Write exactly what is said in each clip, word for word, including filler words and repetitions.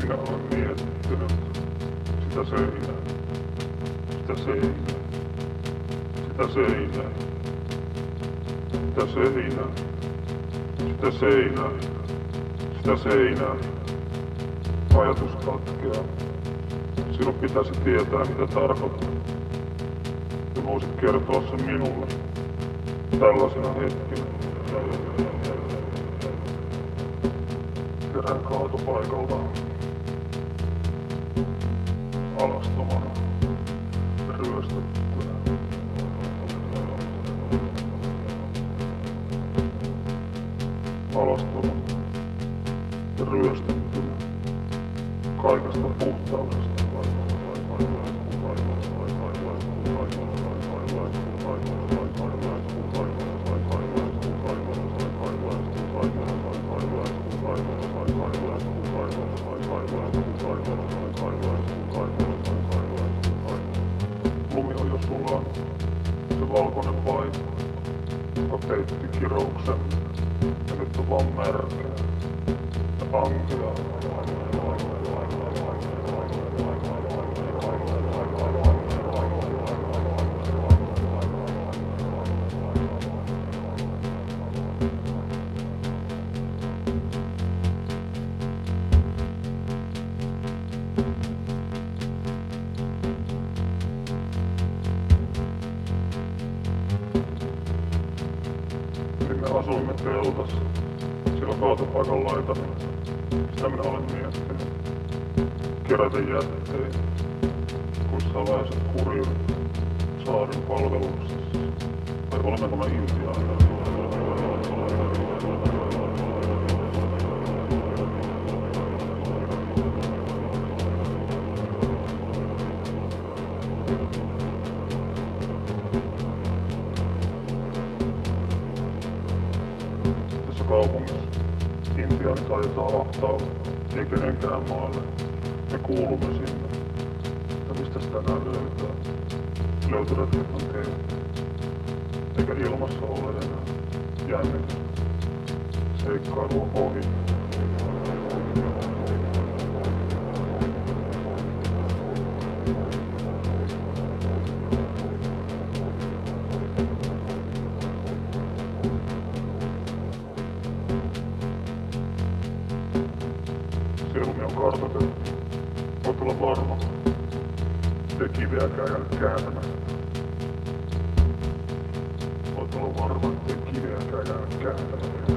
Minä olen miettinyt sitä seinää, sitä seinää, sitä seinää, sitä seinää, sitä seinää, sitä seinää. Ajatus katkeaa. Sinun pitäisi tietää, mitä tarkoittaa. Ja voisit kertoa sen minulle tällaisena hetkinä. Kerän kaatopaikaltaan alastomana ja ryöstettynä. Alastomana ja ryöstettynä kaikesta puhtaudesta. Lumi on jo sulaa, se valkoinen vaipa, joka peitti kirouksen, ja nyt on vaan märkää ja ankeaa. Me asuimme teltassa, sillä kaatopaikan laitalla. Sitä minä olen miettinyt. Kerätä jätteitä, kun salaiset kurjuudet saarin palveluksessa. Vai olemmeko me intiaaneja? Kaupungissa intiaanit ajetaan ahtaalle, ei kenenkään maalle. Me kuulumme sinne. Ja mistä sitä tänään löytää? Löytöretket on tehty. Eikä ilmassa ole enää jännitys. Seikkailu on ohi. Sieluni on kartoitettu. Voit olla varma. Ei kiveäkään jää kääntämättä. Voit olla varma, ettei kiveäkään jää kääntämättä.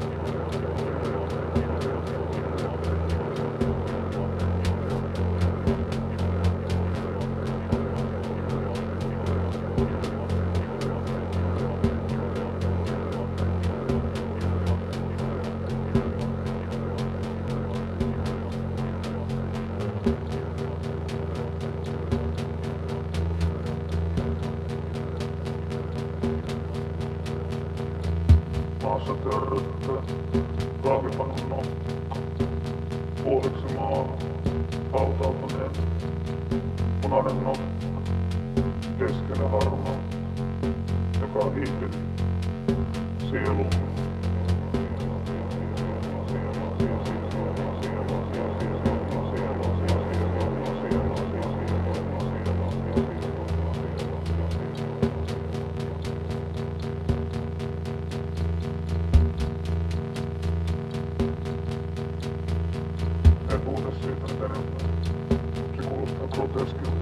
Maassa törröttää kahvipanun nokka. Puoliksi maahan hautautuneen punainen nokka keskellä harmaa, joka on hiipeli sielun. En puhuta siitä nyt enemmän. Se kuulostaa groteskilta.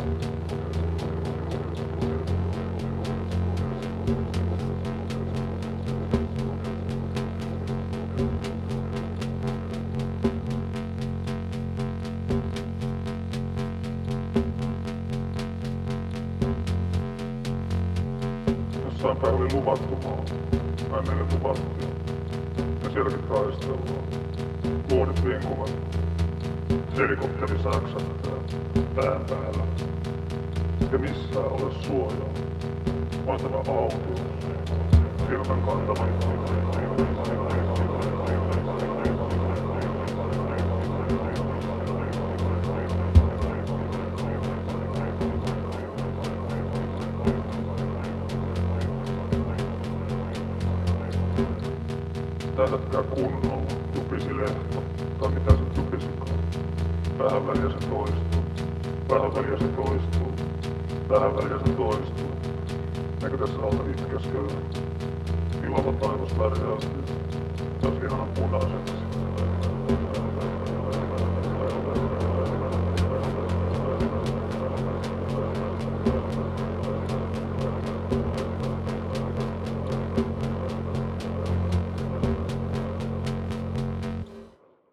Jossain päin oli luvattu maa. Hänelle luvattiin. Ja sielläkin taistellaan. Luodit vinkuvat. Helikopteri saksattaa pään päällä. Eikä missään ole suojaa. Vaan tämä autio. Silmän kantama. Tähdätkää kunnolla, jupisi lehto, tai mitä se jupisikaan. vähän väliä se toistuu. Vähän väliä se toistuu. Vähän väliä se toistuu. Näkö tässä alta niitä keskellä? Ilava taivas värjäytyy. Taas ihana punaiseksi.